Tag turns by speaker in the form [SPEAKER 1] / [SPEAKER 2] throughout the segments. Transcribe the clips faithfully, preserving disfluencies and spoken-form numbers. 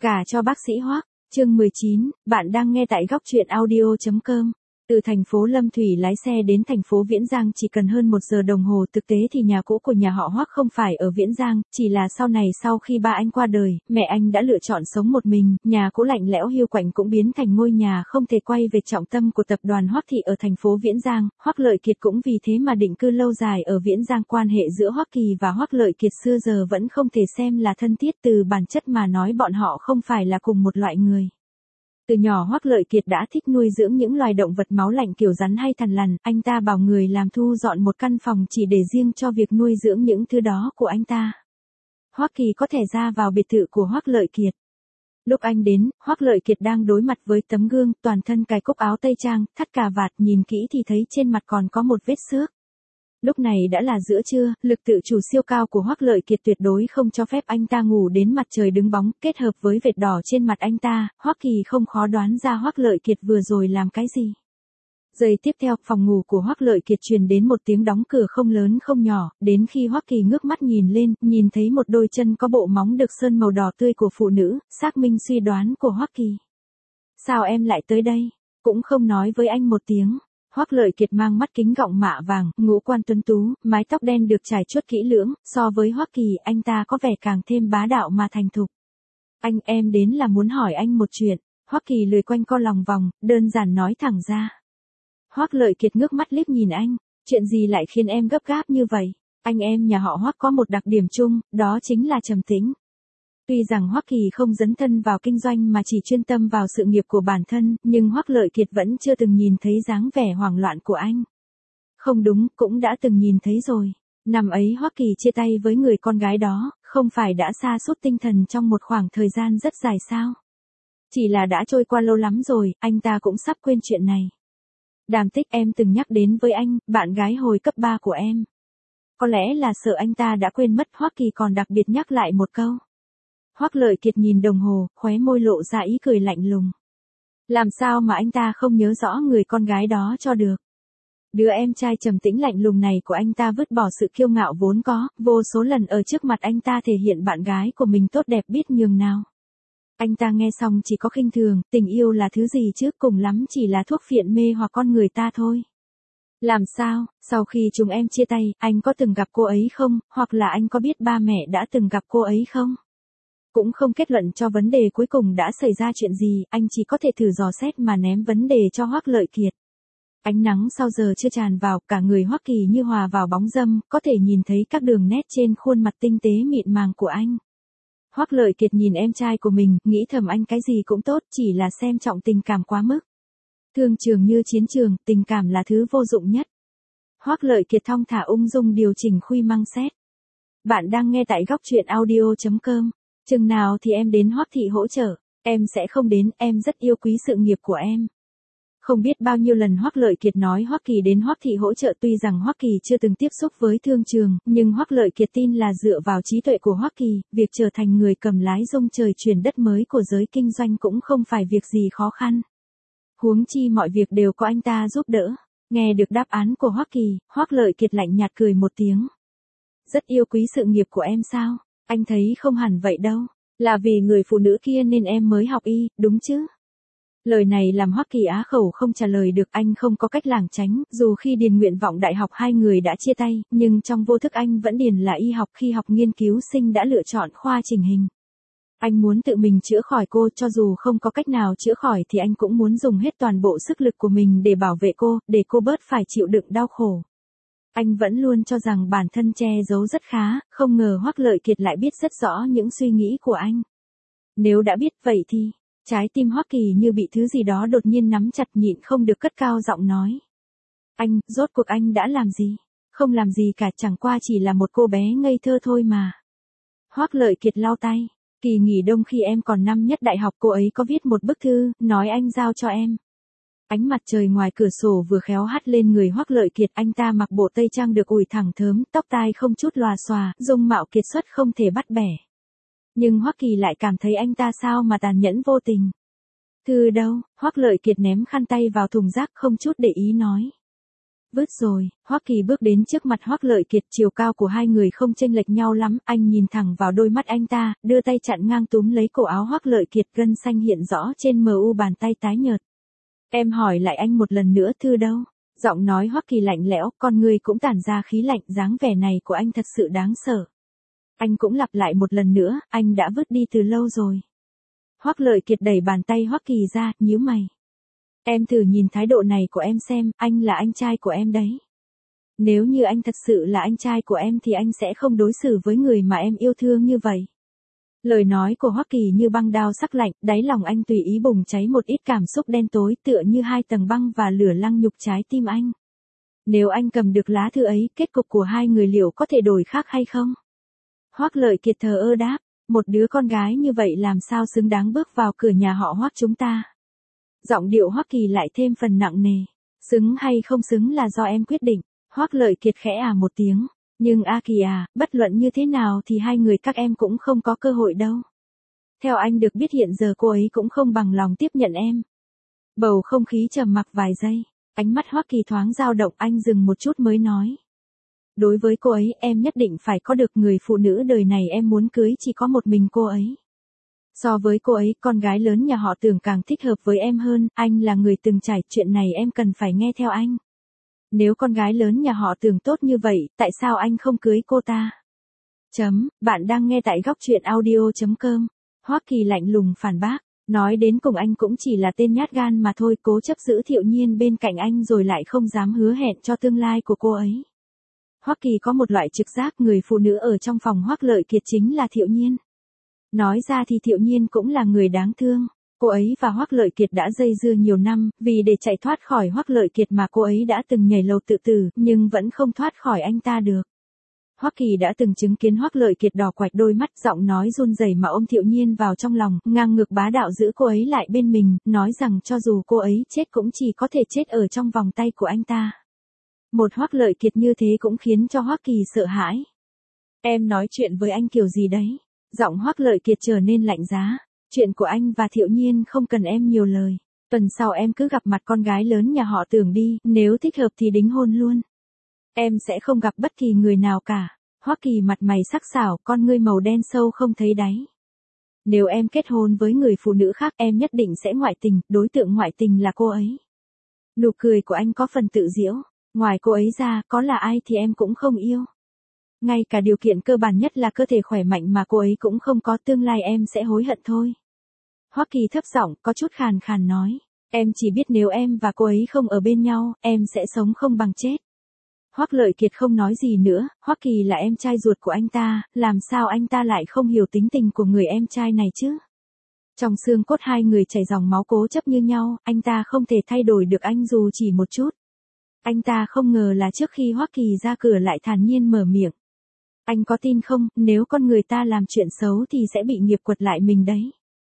[SPEAKER 1] Gả cho bác sĩ Hoắc, chương mười chín, bạn đang nghe tại góc truyện audio chấm com. Từ thành phố Lâm Thủy lái xe đến thành phố Viễn Giang chỉ cần hơn một giờ đồng hồ. Thực tế thì nhà cũ của nhà họ Hoắc không phải ở Viễn Giang, chỉ là sau này sau khi ba anh qua đời, mẹ anh đã lựa chọn sống một mình, nhà cũ lạnh lẽo hiu quạnh cũng biến thành ngôi nhà không thể quay về trọng tâm của tập đoàn Hoắc Thị ở thành phố Viễn Giang. Hoắc Lợi Kiệt cũng vì thế mà định cư lâu dài ở Viễn Giang. Quan hệ giữa Hoắc Kỳ và Hoắc Lợi Kiệt xưa giờ vẫn không thể xem là thân thiết, từ bản chất mà nói bọn họ không phải là cùng một loại người. Từ nhỏ Hoắc Lợi Kiệt đã thích nuôi dưỡng những loài động vật máu lạnh kiểu rắn hay thằn lằn, anh ta bảo người làm thu dọn một căn phòng chỉ để riêng cho việc nuôi dưỡng những thứ đó của anh ta. Hoắc Kỳ có thể ra vào biệt thự của Hoắc Lợi Kiệt. Lúc anh đến, Hoắc Lợi Kiệt đang đối mặt với tấm gương, toàn thân cài cúc áo tây trang, thắt cà vạt, nhìn kỹ thì thấy trên mặt còn có một vết xước. Lúc này đã là giữa trưa, lực tự chủ siêu cao của Hoắc Lợi Kiệt tuyệt đối không cho phép anh ta ngủ đến mặt trời đứng bóng, kết hợp với vệt đỏ trên mặt anh ta, Hoắc Kỳ không khó đoán ra Hoắc Lợi Kiệt vừa rồi làm cái gì. Giây tiếp theo, phòng ngủ của Hoắc Lợi Kiệt truyền đến một tiếng đóng cửa không lớn không nhỏ, đến khi Hoắc Kỳ ngước mắt nhìn lên, nhìn thấy một đôi chân có bộ móng được sơn màu đỏ tươi của phụ nữ, xác minh suy đoán của Hoắc Kỳ. Sao em lại tới đây? Cũng không nói với anh một tiếng. Hoắc Lợi Kiệt mang mắt kính gọng mạ vàng, ngũ quan tuấn tú, mái tóc đen được chải chuốt kỹ lưỡng, so với Hoắc Kỳ, anh ta có vẻ càng thêm bá đạo mà thành thục. Anh, em đến là muốn hỏi anh một chuyện. Hoắc Kỳ lười quanh co lòng vòng, đơn giản nói thẳng ra. Hoắc Lợi Kiệt ngước mắt liếc nhìn anh, chuyện gì lại khiến em gấp gáp như vậy? Anh em nhà họ Hoắc có một đặc điểm chung, đó chính là trầm tĩnh. Tuy rằng Hoắc Kỳ không dấn thân vào kinh doanh mà chỉ chuyên tâm vào sự nghiệp của bản thân, nhưng Hoắc Lợi Kiệt vẫn chưa từng nhìn thấy dáng vẻ hoảng loạn của anh. Không đúng, cũng đã từng nhìn thấy rồi. Năm ấy Hoắc Kỳ chia tay với người con gái đó, không phải đã sa sút tinh thần trong một khoảng thời gian rất dài sao? Chỉ là đã trôi qua lâu lắm rồi, anh ta cũng sắp quên chuyện này. Đàm Tích, em từng nhắc đến với anh, bạn gái hồi cấp ba của em. Có lẽ là sợ anh ta đã quên mất, Hoắc Kỳ còn đặc biệt nhắc lại một câu. Hoắc Lợi Kiệt nhìn đồng hồ, khóe môi lộ ra ý cười lạnh lùng. Làm sao mà anh ta không nhớ rõ người con gái đó cho được? Đứa em trai trầm tĩnh lạnh lùng này của anh ta vứt bỏ sự kiêu ngạo vốn có, vô số lần ở trước mặt anh ta thể hiện bạn gái của mình tốt đẹp biết nhường nào. Anh ta nghe xong chỉ có khinh thường, tình yêu là thứ gì chứ, cùng lắm chỉ là thuốc phiện mê hoặc con người ta thôi. Làm sao, sau khi chúng em chia tay, anh có từng gặp cô ấy không, hoặc là anh có biết ba mẹ đã từng gặp cô ấy không? Cũng không kết luận cho vấn đề cuối cùng đã xảy ra chuyện gì, anh chỉ có thể thử dò xét mà ném vấn đề cho Hoắc Lợi Kiệt. Ánh nắng sau giờ chưa tràn vào, cả người Hoắc Kỳ như hòa vào bóng râm, có thể nhìn thấy các đường nét trên khuôn mặt tinh tế mịn màng của anh. Hoắc Lợi Kiệt nhìn em trai của mình, nghĩ thầm anh cái gì cũng tốt, chỉ là xem trọng tình cảm quá mức. Thương trường như chiến trường, tình cảm là thứ vô dụng nhất. Hoắc Lợi Kiệt thong thả ung dung điều chỉnh khuy măng xét. Bạn đang nghe tại góc truyện audio chấm com. Chừng nào thì em đến Hoắc Thị hỗ trợ? Em sẽ không đến, em rất yêu quý sự nghiệp của em. Không biết bao nhiêu lần Hoắc Lợi Kiệt nói Hoắc Kỳ đến Hoắc Thị hỗ trợ, tuy rằng Hoắc Kỳ chưa từng tiếp xúc với thương trường, nhưng Hoắc Lợi Kiệt tin là dựa vào trí tuệ của Hoắc Kỳ, việc trở thành người cầm lái rông trời chuyển đất mới của giới kinh doanh cũng không phải việc gì khó khăn. Huống chi mọi việc đều có anh ta giúp đỡ. Nghe được đáp án của Hoắc Kỳ, Hoắc Lợi Kiệt lạnh nhạt cười một tiếng. Rất yêu quý sự nghiệp của em sao? Anh thấy không hẳn vậy đâu, là vì người phụ nữ kia nên em mới học y, đúng chứ? Lời này làm Hoắc Kỳ á khẩu không trả lời được, anh không có cách lảng tránh, dù khi điền nguyện vọng đại học hai người đã chia tay, nhưng trong vô thức anh vẫn điền là y học, khi học nghiên cứu sinh đã lựa chọn khoa chỉnh hình. Anh muốn tự mình chữa khỏi cô, cho dù không có cách nào chữa khỏi thì anh cũng muốn dùng hết toàn bộ sức lực của mình để bảo vệ cô, để cô bớt phải chịu đựng đau khổ. Anh vẫn luôn cho rằng bản thân che giấu rất khá, không ngờ Hoắc Lợi Kiệt lại biết rất rõ những suy nghĩ của anh. Nếu đã biết vậy thì, trái tim Hoắc Kỳ như bị thứ gì đó đột nhiên nắm chặt, nhịn không được cất cao giọng nói. Anh, rốt cuộc anh đã làm gì? Không làm gì cả, chẳng qua chỉ là một cô bé ngây thơ thôi mà. Hoắc Lợi Kiệt lau tay. Kỳ nghỉ đông khi em còn năm nhất đại học cô ấy có viết một bức thư, nói anh giao cho em. Ánh mặt trời ngoài cửa sổ vừa khéo hắt lên người Hoắc Lợi Kiệt, anh ta mặc bộ tây trang được ủi thẳng thớm, tóc tai không chút lòa xòa, dung mạo kiệt xuất không thể bắt bẻ. Nhưng Hoắc Kỳ lại cảm thấy anh ta sao mà tàn nhẫn vô tình. Thư đâu? Hoắc Lợi Kiệt ném khăn tay vào thùng rác không chút để ý nói. Vứt rồi, Hoắc Kỳ bước đến trước mặt Hoắc Lợi Kiệt, chiều cao của hai người không chênh lệch nhau lắm, anh nhìn thẳng vào đôi mắt anh ta, đưa tay chặn ngang túm lấy cổ áo Hoắc Lợi Kiệt, gân xanh hiện rõ trên mờ u bàn tay tái nhợt. Em hỏi lại anh một lần nữa, Thư đâu? Giọng nói Hoắc Kỳ lạnh lẽo, con người cũng tản ra khí lạnh, dáng vẻ này của anh thật sự đáng sợ. Anh cũng lặp lại một lần nữa, anh đã vứt đi từ lâu rồi. Hoắc Lợi Kiệt đẩy bàn tay Hoắc Kỳ ra, nhíu mày. Em thử nhìn thái độ này của em xem, anh là anh trai của em đấy. Nếu như anh thật sự là anh trai của em thì anh sẽ không đối xử với người mà em yêu thương như vậy. Lời nói của Hoắc Kỳ như băng đao sắc lạnh, đáy lòng anh tùy ý bùng cháy một ít cảm xúc đen tối, tựa như hai tầng băng và lửa lăng nhục trái tim anh. Nếu anh cầm được lá thư ấy, kết cục của hai người liệu có thể đổi khác hay không? Hoắc Lợi Kiệt thờ ơ đáp, một đứa con gái như vậy làm sao xứng đáng bước vào cửa nhà họ Hoắc chúng ta. Giọng điệu Hoắc Kỳ lại thêm phần nặng nề. Xứng hay không xứng là do em quyết định. Hoắc Lợi Kiệt khẽ à một tiếng. Nhưng A Kỳ à, bất luận như thế nào thì hai người các em cũng không có cơ hội đâu. Theo anh được biết hiện giờ cô ấy cũng không bằng lòng tiếp nhận em. Bầu không khí trầm mặc vài giây. Ánh mắt Hoắc Kỳ thoáng dao động, anh dừng một chút mới nói. Đối với cô ấy em nhất định phải có được người phụ nữ đời này em muốn cưới, chỉ có một mình cô ấy. So với cô ấy, con gái lớn nhà họ Tưởng càng thích hợp với em hơn, anh là người từng trải, chuyện này em cần phải nghe theo anh. Nếu con gái lớn nhà họ Tưởng tốt như vậy, tại sao anh không cưới cô ta? Chấm, bạn đang nghe tại góc truyện audio chấm com. Hoắc Kỳ lạnh lùng phản bác, nói đến cùng anh cũng chỉ là tên nhát gan mà thôi, cố chấp giữ Thiệu Nhiên bên cạnh anh rồi lại không dám hứa hẹn cho tương lai của cô ấy. Hoắc Kỳ có một loại trực giác, người phụ nữ ở trong phòng Hoắc Lợi Kiệt chính là Thiệu Nhiên. Nói ra thì Thiệu Nhiên cũng là người đáng thương. Cô ấy và Hoắc Lợi Kiệt đã dây dưa nhiều năm, vì để chạy thoát khỏi Hoắc Lợi Kiệt mà cô ấy đã từng nhảy lầu tự tử, nhưng vẫn không thoát khỏi anh ta được. Hoắc Kỳ đã từng chứng kiến Hoắc Lợi Kiệt đỏ quạch đôi mắt, giọng nói run rẩy mà ôm Thiệu Nhiên vào trong lòng, ngang ngược bá đạo giữ cô ấy lại bên mình, nói rằng cho dù cô ấy chết cũng chỉ có thể chết ở trong vòng tay của anh ta. Một Hoắc Lợi Kiệt như thế cũng khiến cho Hoắc Kỳ sợ hãi. Em nói chuyện với anh kiểu gì đấy? Giọng Hoắc Lợi Kiệt trở nên lạnh giá. Chuyện của anh và Thiệu Nhiên không cần em nhiều lời. Tuần sau em cứ gặp mặt con gái lớn nhà họ Tưởng đi, nếu thích hợp thì đính hôn luôn. Em sẽ không gặp bất kỳ người nào cả. Hoắc Kỳ mặt mày sắc sảo, con ngươi màu đen sâu không thấy đáy. Nếu em kết hôn với người phụ nữ khác em nhất định sẽ ngoại tình, đối tượng ngoại tình là cô ấy. Nụ cười của anh có phần tự giễu. Ngoài cô ấy ra, có là ai thì em cũng không yêu. Ngay cả điều kiện cơ bản nhất là cơ thể khỏe mạnh mà cô ấy cũng không có, tương lai em sẽ hối hận thôi. Hoắc Kỳ thấp giọng, có chút khàn khàn nói. Em chỉ biết nếu em và cô ấy không ở bên nhau, em sẽ sống không bằng chết. Hoắc Lợi Kiệt không nói gì nữa, Hoắc Kỳ là em trai ruột của anh ta, làm sao anh ta lại không hiểu tính tình của người em trai này chứ? Trong xương cốt hai người chảy dòng máu cố chấp như nhau, anh ta không thể thay đổi được anh dù chỉ một chút. Anh ta không ngờ là trước khi Hoắc Kỳ ra cửa lại thản nhiên mở miệng. Anh có tin không, nếu con người ta làm chuyện xấu thì sẽ bị nghiệp quật lại mình đấy.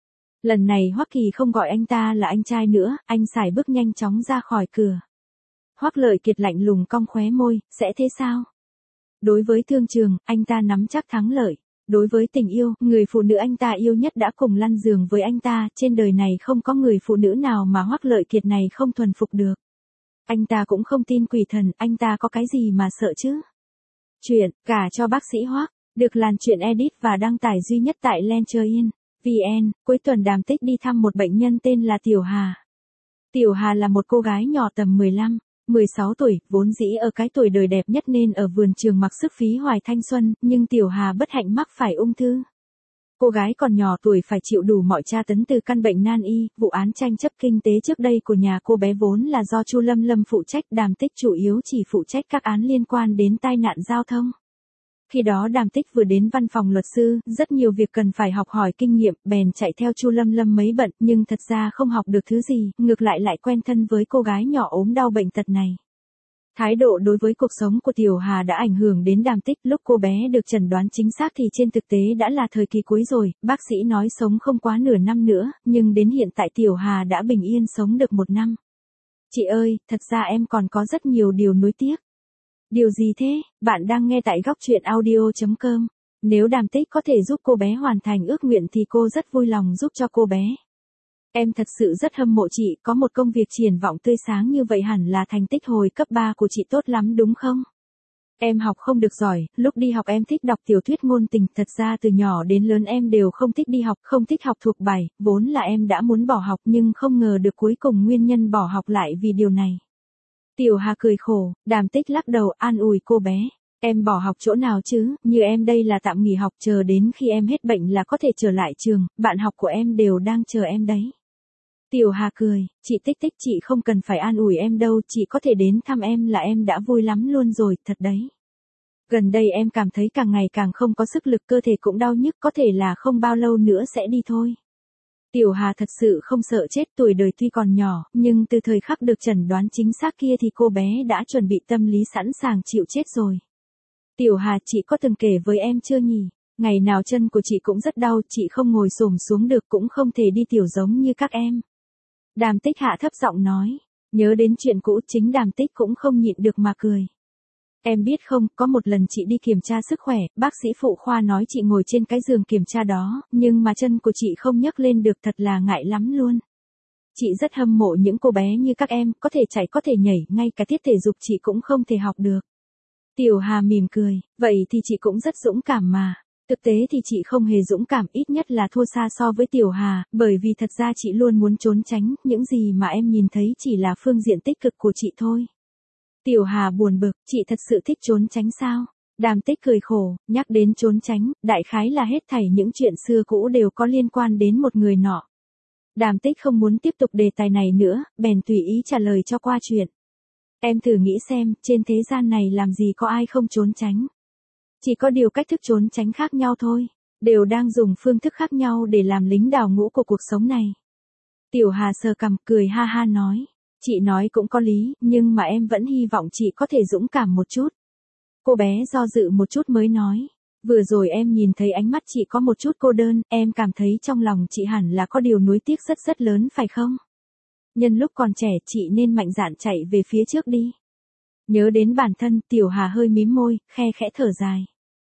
[SPEAKER 1] Lần này Hoắc Kỳ không gọi anh ta là anh trai nữa, anh sải bước nhanh chóng ra khỏi cửa. Hoắc Lợi Kiệt lạnh lùng cong khóe môi, sẽ thế sao? Đối với thương trường, anh ta nắm chắc thắng lợi. Đối với tình yêu, người phụ nữ anh ta yêu nhất đã cùng lăn giường với anh ta, trên đời này không có người phụ nữ nào mà Hoắc Lợi Kiệt này không thuần phục được. Anh ta cũng không tin quỷ thần, anh ta có cái gì mà sợ chứ? Chuyện, cả cho bác sĩ Hoắc, được làn chuyện edit và đăng tải duy nhất tại Lencher.in. vê en, cuối tuần Đàm Tích đi thăm một bệnh nhân tên là Tiểu Hà. Tiểu Hà là một cô gái nhỏ tầm mười lăm, mười sáu tuổi, vốn dĩ ở cái tuổi đời đẹp nhất nên ở vườn trường mặc sức phí hoài thanh xuân, nhưng Tiểu Hà bất hạnh mắc phải ung thư. Cô gái còn nhỏ tuổi phải chịu đủ mọi tra tấn từ căn bệnh nan y, vụ án tranh chấp kinh tế trước đây của nhà cô bé vốn là do Chu Lâm Lâm phụ trách, Đàm Tích chủ yếu chỉ phụ trách các án liên quan đến tai nạn giao thông. Khi đó Đàm Tích vừa đến văn phòng luật sư, rất nhiều việc cần phải học hỏi kinh nghiệm, bèn chạy theo Chu Lâm Lâm mấy bận, nhưng thật ra không học được thứ gì, ngược lại lại quen thân với cô gái nhỏ ốm đau bệnh tật này. Thái độ đối với cuộc sống của Tiểu Hà đã ảnh hưởng đến Đàm Tích, lúc cô bé được chẩn đoán chính xác thì trên thực tế đã là thời kỳ cuối rồi, bác sĩ nói sống không quá nửa năm nữa, nhưng đến hiện tại Tiểu Hà đã bình yên sống được một năm. Chị ơi, thật ra em còn có rất nhiều điều nuối tiếc. Điều gì thế? Bạn đang nghe tại góc truyện audio chấm com. Nếu Đàm Tích có thể giúp cô bé hoàn thành ước nguyện thì cô rất vui lòng giúp cho cô bé. Em thật sự rất hâm mộ chị, có một công việc triển vọng tươi sáng như vậy hẳn là thành tích hồi cấp ba của chị tốt lắm đúng không? Em học không được giỏi, lúc đi học em thích đọc tiểu thuyết ngôn tình, thật ra từ nhỏ đến lớn em đều không thích đi học, không thích học thuộc bài, vốn là em đã muốn bỏ học nhưng không ngờ được cuối cùng nguyên nhân bỏ học lại vì điều này. Tiểu Hà cười khổ, Đàm Tích lắc đầu an ủi cô bé. Em bỏ học chỗ nào chứ, như em đây là tạm nghỉ học chờ đến khi em hết bệnh là có thể trở lại trường, bạn học của em đều đang chờ em đấy. Tiểu Hà cười, chị Tích Tích chị không cần phải an ủi em đâu, chị có thể đến thăm em là em đã vui lắm luôn rồi, thật đấy. Gần đây em cảm thấy càng ngày càng không có sức lực, cơ thể cũng đau nhức, có thể là không bao lâu nữa sẽ đi thôi. Tiểu Hà thật sự không sợ chết, tuổi đời tuy còn nhỏ, nhưng từ thời khắc được chẩn đoán chính xác kia thì cô bé đã chuẩn bị tâm lý sẵn sàng chịu chết rồi. Tiểu Hà, chị có từng kể với em chưa nhỉ? Ngày nào chân của chị cũng rất đau, chị không ngồi xổm xuống được cũng không thể đi tiểu giống như các em. Đàm Tích hạ thấp giọng nói, nhớ đến chuyện cũ chính Đàm Tích cũng không nhịn được mà cười. Em biết không, có một lần chị đi kiểm tra sức khỏe, bác sĩ phụ khoa nói chị ngồi trên cái giường kiểm tra đó, nhưng mà chân của chị không nhấc lên được, thật là ngại lắm luôn. Chị rất hâm mộ những cô bé như các em, có thể chạy có thể nhảy, ngay cả tiết thể dục chị cũng không thể học được. Tiểu Hà mỉm cười, vậy thì chị cũng rất dũng cảm mà. Thực tế thì chị không hề dũng cảm, ít nhất là thua xa so với Tiểu Hà, bởi vì thật ra chị luôn muốn trốn tránh, những gì mà em nhìn thấy chỉ là phương diện tích cực của chị thôi. Tiểu Hà buồn bực, chị thật sự thích trốn tránh sao? Đàm Tích cười khổ, nhắc đến trốn tránh, đại khái là hết thảy những chuyện xưa cũ đều có liên quan đến một người nọ. Đàm Tích không muốn tiếp tục đề tài này nữa, bèn tùy ý trả lời cho qua chuyện. Em thử nghĩ xem, trên thế gian này làm gì có ai không trốn tránh. Chỉ có điều cách thức trốn tránh khác nhau thôi, đều đang dùng phương thức khác nhau để làm lính đào ngũ của cuộc sống này. Tiểu Hà sờ cằm cười ha ha nói, chị nói cũng có lý, nhưng mà em vẫn hy vọng chị có thể dũng cảm một chút. Cô bé do dự một chút mới nói, vừa rồi em nhìn thấy ánh mắt chị có một chút cô đơn, em cảm thấy trong lòng chị hẳn là có điều nuối tiếc rất rất lớn phải không? Nhân lúc còn trẻ chị nên mạnh dạn chạy về phía trước đi. Nhớ đến bản thân, Tiểu Hà hơi mím môi, khe khẽ thở dài.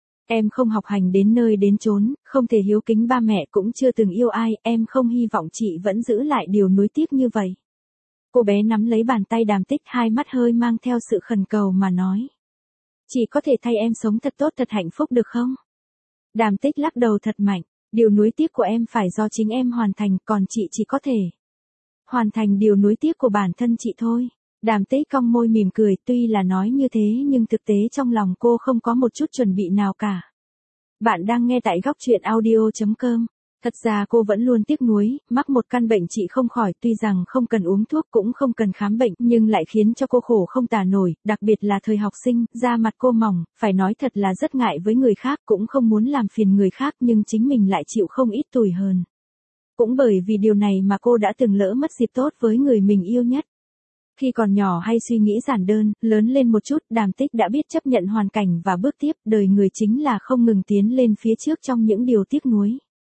[SPEAKER 1] Em không học hành đến nơi đến chốn, không thể hiếu kính ba mẹ, cũng chưa từng yêu ai, em không hy vọng chị vẫn giữ lại điều nuối tiếc như vậy. Cô bé nắm lấy bàn tay Đàm Tích, hai mắt hơi mang theo sự khẩn cầu mà nói. Chị có thể thay em sống thật tốt thật hạnh phúc được không? Đàm Tích lắc đầu thật mạnh, điều nuối tiếc của em phải do chính em hoàn thành, còn chị chỉ có thể hoàn thành điều nuối tiếc của bản thân chị thôi. Đàm Tích cong môi mỉm cười, tuy là nói như thế nhưng thực tế trong lòng cô không có một chút chuẩn bị nào cả. Bạn đang nghe tại góc truyện audio chấm com. Thật ra cô vẫn luôn tiếc nuối, mắc một căn bệnh trị không khỏi, tuy rằng không cần uống thuốc cũng không cần khám bệnh, nhưng lại khiến cho cô khổ không tả nổi, đặc biệt là thời học sinh, da mặt cô mỏng, phải nói thật là rất ngại với người khác, cũng không muốn làm phiền người khác nhưng chính mình lại chịu không ít tủi hờn. Cũng bởi vì điều này mà cô đã từng lỡ mất dịp tốt với người mình yêu nhất. Khi còn nhỏ hay suy nghĩ giản đơn, lớn lên một chút, Đàm Tích đã biết chấp nhận hoàn cảnh và bước tiếp, đời người chính là không ngừng tiến lên phía trước trong những điều tiếc nuối.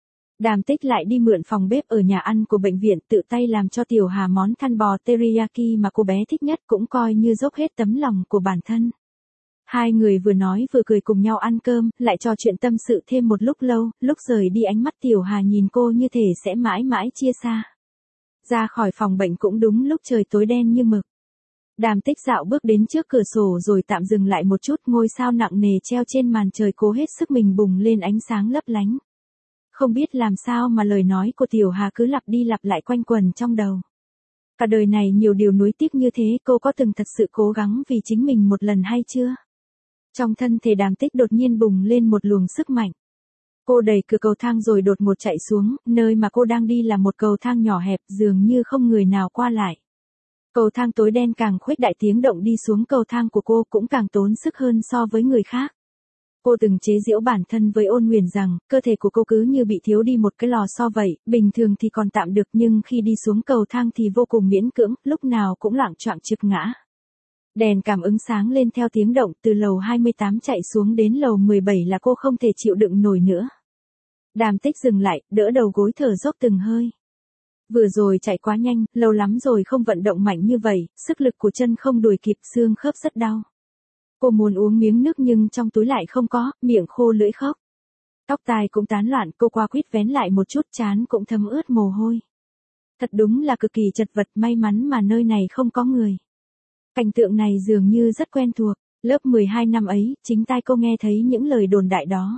[SPEAKER 1] Đàm Tích lại đi mượn phòng bếp ở nhà ăn của bệnh viện, tự tay làm cho Tiểu Hà món than bò teriyaki mà cô bé thích nhất, cũng coi như dốc hết tấm lòng của bản thân. Hai người vừa nói vừa cười cùng nhau ăn cơm, lại trò chuyện tâm sự thêm một lúc lâu, lúc rời đi ánh mắt Tiểu Hà nhìn cô như thể sẽ mãi mãi chia xa. Ra khỏi phòng bệnh cũng đúng lúc trời tối đen như mực. Đàm Tích dạo bước đến trước cửa sổ rồi tạm dừng lại một chút, ngôi sao nặng nề treo trên màn trời cố hết sức mình bùng lên ánh sáng lấp lánh. Không biết làm sao mà lời nói của Tiểu Hà cứ lặp đi lặp lại quanh quẩn trong đầu. Cả đời này nhiều điều nuối tiếc như thế, cô có từng thật sự cố gắng vì chính mình một lần hay chưa? Trong thân thể Đàm Tích đột nhiên bùng lên một luồng sức mạnh. Cô đẩy cửa cầu thang rồi đột ngột chạy xuống, nơi mà cô đang đi là một cầu thang nhỏ hẹp, dường như không người nào qua lại. Cầu thang tối đen càng khuếch đại, tiếng động đi xuống cầu thang của cô cũng càng tốn sức hơn so với người khác. Cô từng chế giễu bản thân với Ôn Nguyền rằng, cơ thể của cô cứ như bị thiếu đi một cái lò xo vậy, bình thường thì còn tạm được nhưng khi đi xuống cầu thang thì vô cùng miễn cưỡng, lúc nào cũng loạng choạng trực ngã. Đèn cảm ứng sáng lên theo tiếng động, từ lầu hai mươi tám chạy xuống đến lầu mười bảy là cô không thể chịu đựng nổi nữa. Đàm Tích dừng lại, đỡ đầu gối thở dốc từng hơi. Vừa rồi chạy quá nhanh, lâu lắm rồi không vận động mạnh như vậy, sức lực của chân không đuổi kịp, xương khớp rất đau. Cô muốn uống miếng nước nhưng trong túi lại không có, miệng khô lưỡi khóc. Tóc tai cũng tán loạn, cô qua quýt vén lại một chút, trán cũng thấm ướt mồ hôi. Thật đúng là cực kỳ chật vật, may mắn mà nơi này không có người. Cảnh tượng này dường như rất quen thuộc, lớp mười hai năm ấy, chính tai cô nghe thấy những lời đồn đại đó.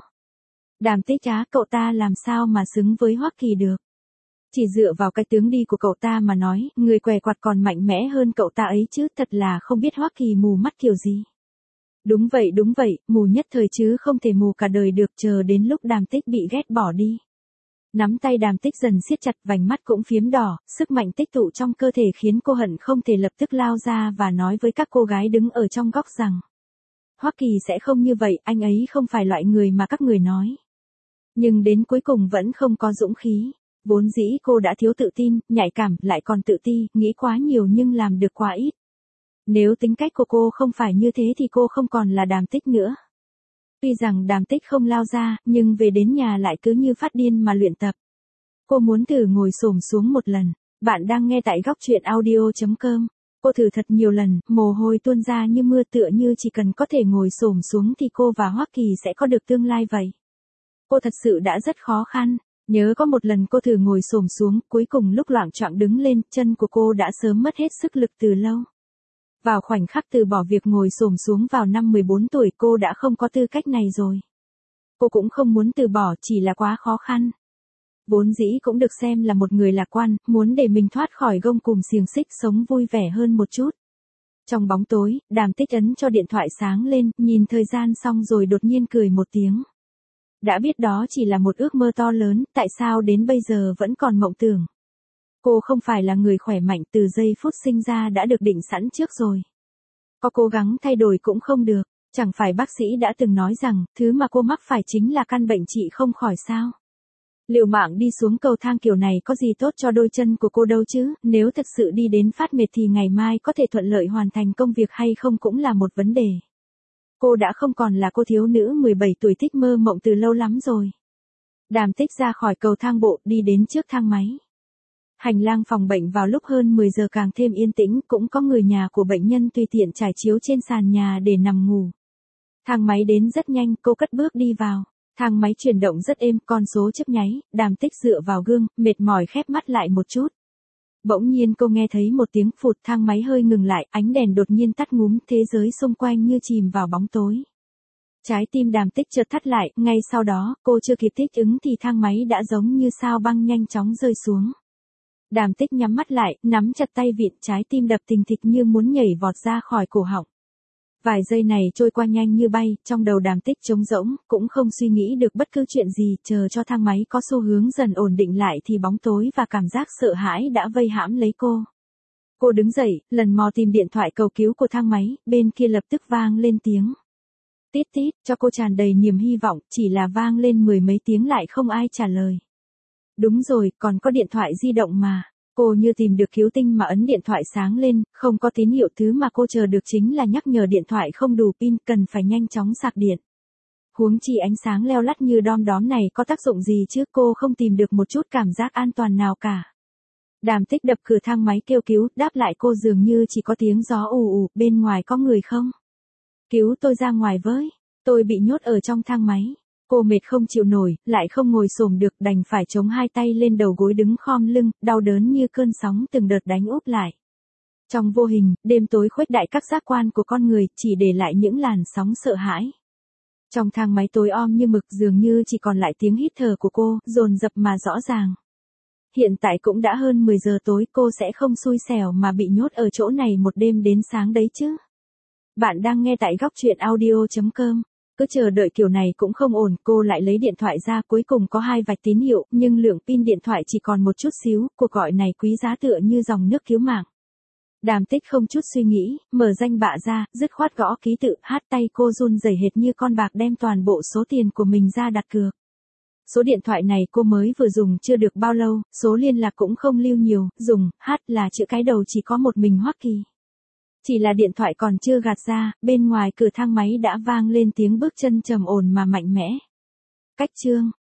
[SPEAKER 1] Đàm Tích á, cậu ta làm sao mà xứng với Hoắc Kỳ được. Chỉ dựa vào cái tướng đi của cậu ta mà nói, người què quặt còn mạnh mẽ hơn cậu ta ấy chứ, thật là không biết Hoắc Kỳ mù mắt kiểu gì. Đúng vậy đúng vậy, mù nhất thời chứ không thể mù cả đời được, chờ đến lúc Đàm Tích bị ghét bỏ đi. Nắm tay Đàm Tích dần siết chặt, vành mắt cũng phiếm đỏ, sức mạnh tích tụ trong cơ thể khiến cô hận không thể lập tức lao ra và nói với các cô gái đứng ở trong góc rằng Hoắc Kỳ sẽ không như vậy, anh ấy không phải loại người mà các người nói. Nhưng đến cuối cùng vẫn không có dũng khí. Vốn dĩ cô đã thiếu tự tin, nhạy cảm, lại còn tự ti, nghĩ quá nhiều nhưng làm được quá ít. Nếu tính cách của cô không phải như thế thì cô không còn là Đàm Tích nữa. Tuy rằng Đàm Tích không lao ra, nhưng về đến nhà lại cứ như phát điên mà luyện tập. Cô muốn thử ngồi xổm xuống một lần. Bạn đang nghe tại góc truyện audio chấm com. Cô thử thật nhiều lần, mồ hôi tuôn ra như mưa, tựa như chỉ cần có thể ngồi xổm xuống thì cô và Hoắc Kỳ sẽ có được tương lai vậy. Cô thật sự đã rất khó khăn. Nhớ có một lần cô thử ngồi xổm xuống, cuối cùng lúc loạng choạng đứng lên, chân của cô đã sớm mất hết sức lực từ lâu. Vào khoảnh khắc từ bỏ việc ngồi xổm xuống vào năm mười bốn tuổi, cô đã không có tư cách này rồi. Cô cũng không muốn từ bỏ, chỉ là quá khó khăn. Vốn dĩ cũng được xem là một người lạc quan, muốn để mình thoát khỏi gông cùm xiềng xích, sống vui vẻ hơn một chút. Trong bóng tối, Đàm Tích ấn cho điện thoại sáng lên, nhìn thời gian xong rồi đột nhiên cười một tiếng. Đã biết đó chỉ là một ước mơ to lớn, tại sao đến bây giờ vẫn còn mộng tưởng. Cô không phải là người khỏe mạnh, từ giây phút sinh ra đã được định sẵn trước rồi. Có cố gắng thay đổi cũng không được, chẳng phải bác sĩ đã từng nói rằng, thứ mà cô mắc phải chính là căn bệnh trị không khỏi sao. Liều mạng đi xuống cầu thang kiểu này có gì tốt cho đôi chân của cô đâu chứ, nếu thực sự đi đến phát mệt thì ngày mai có thể thuận lợi hoàn thành công việc hay không cũng là một vấn đề. Cô đã không còn là cô thiếu nữ mười bảy tuổi thích mơ mộng từ lâu lắm rồi. Đàm Tích ra khỏi cầu thang bộ, đi đến trước thang máy. Hành lang phòng bệnh vào lúc hơn mười giờ càng thêm yên tĩnh, cũng có người nhà của bệnh nhân tùy tiện trải chiếu trên sàn nhà để nằm ngủ. Thang máy đến rất nhanh, cô cất bước đi vào. Thang máy chuyển động rất êm, con số chớp nháy, Đàm Tích dựa vào gương, mệt mỏi khép mắt lại một chút. Bỗng nhiên cô nghe thấy một tiếng phụt, thang máy hơi ngừng lại, ánh đèn đột nhiên tắt ngúm, thế giới xung quanh như chìm vào bóng tối. Trái tim Đàm Tích chợt thắt lại, ngay sau đó, cô chưa kịp thích ứng thì thang máy đã giống như sao băng nhanh chóng rơi xuống. Đàm Tích nhắm mắt lại, nắm chặt tay vịn, trái tim đập thình thịch như muốn nhảy vọt ra khỏi cổ họng. Vài giây này trôi qua nhanh như bay, trong đầu Đàm Tích trống rỗng, cũng không suy nghĩ được bất cứ chuyện gì, chờ cho thang máy có xu hướng dần ổn định lại thì bóng tối và cảm giác sợ hãi đã vây hãm lấy cô. Cô đứng dậy, lần mò tìm điện thoại cầu cứu của thang máy, bên kia lập tức vang lên tiếng. Tít tít, cho cô tràn đầy niềm hy vọng, chỉ là vang lên mười mấy tiếng lại không ai trả lời. Đúng rồi, còn có điện thoại di động mà. Cô như tìm được cứu tinh mà ấn điện thoại sáng lên, không có tín hiệu, thứ mà cô chờ được chính là nhắc nhở điện thoại không đủ pin, cần phải nhanh chóng sạc điện. Huống chi ánh sáng leo lắt như đom đóm này có tác dụng gì chứ, cô không tìm được một chút cảm giác an toàn nào cả. Đàm Tích đập cửa thang máy kêu cứu, đáp lại cô dường như chỉ có tiếng gió ù ù, bên ngoài có người không? Cứu tôi ra ngoài với, tôi bị nhốt ở trong thang máy. Cô mệt không chịu nổi, lại không ngồi xổm được, đành phải chống hai tay lên đầu gối đứng khom lưng, đau đớn như cơn sóng từng đợt đánh úp lại. Trong vô hình, đêm tối khuếch đại các giác quan của con người, chỉ để lại những làn sóng sợ hãi. Trong thang máy tối om như mực, dường như chỉ còn lại tiếng hít thở của cô, dồn dập mà rõ ràng. Hiện tại cũng đã hơn mười giờ tối, cô sẽ không xui xẻo mà bị nhốt ở chỗ này một đêm đến sáng đấy chứ. Bạn đang nghe tại góc truyện audio chấm com. Cứ chờ đợi kiểu này cũng không ổn, cô lại lấy điện thoại ra, cuối cùng có hai vạch tín hiệu, nhưng lượng pin điện thoại chỉ còn một chút xíu, cuộc gọi này quý giá tựa như dòng nước cứu mạng. Đàm Tích không chút suy nghĩ, mở danh bạ ra, dứt khoát gõ ký tự, hát tay cô run rẩy hệt như con bạc đem toàn bộ số tiền của mình ra đặt cược. Số điện thoại này cô mới vừa dùng chưa được bao lâu, số liên lạc cũng không lưu nhiều, dùng, hát là chữ cái đầu chỉ có một mình Hoắc Kỳ. Chỉ là điện thoại còn chưa gạt ra, bên ngoài cửa thang máy đã vang lên tiếng bước chân trầm ổn mà mạnh mẽ. Cách chương,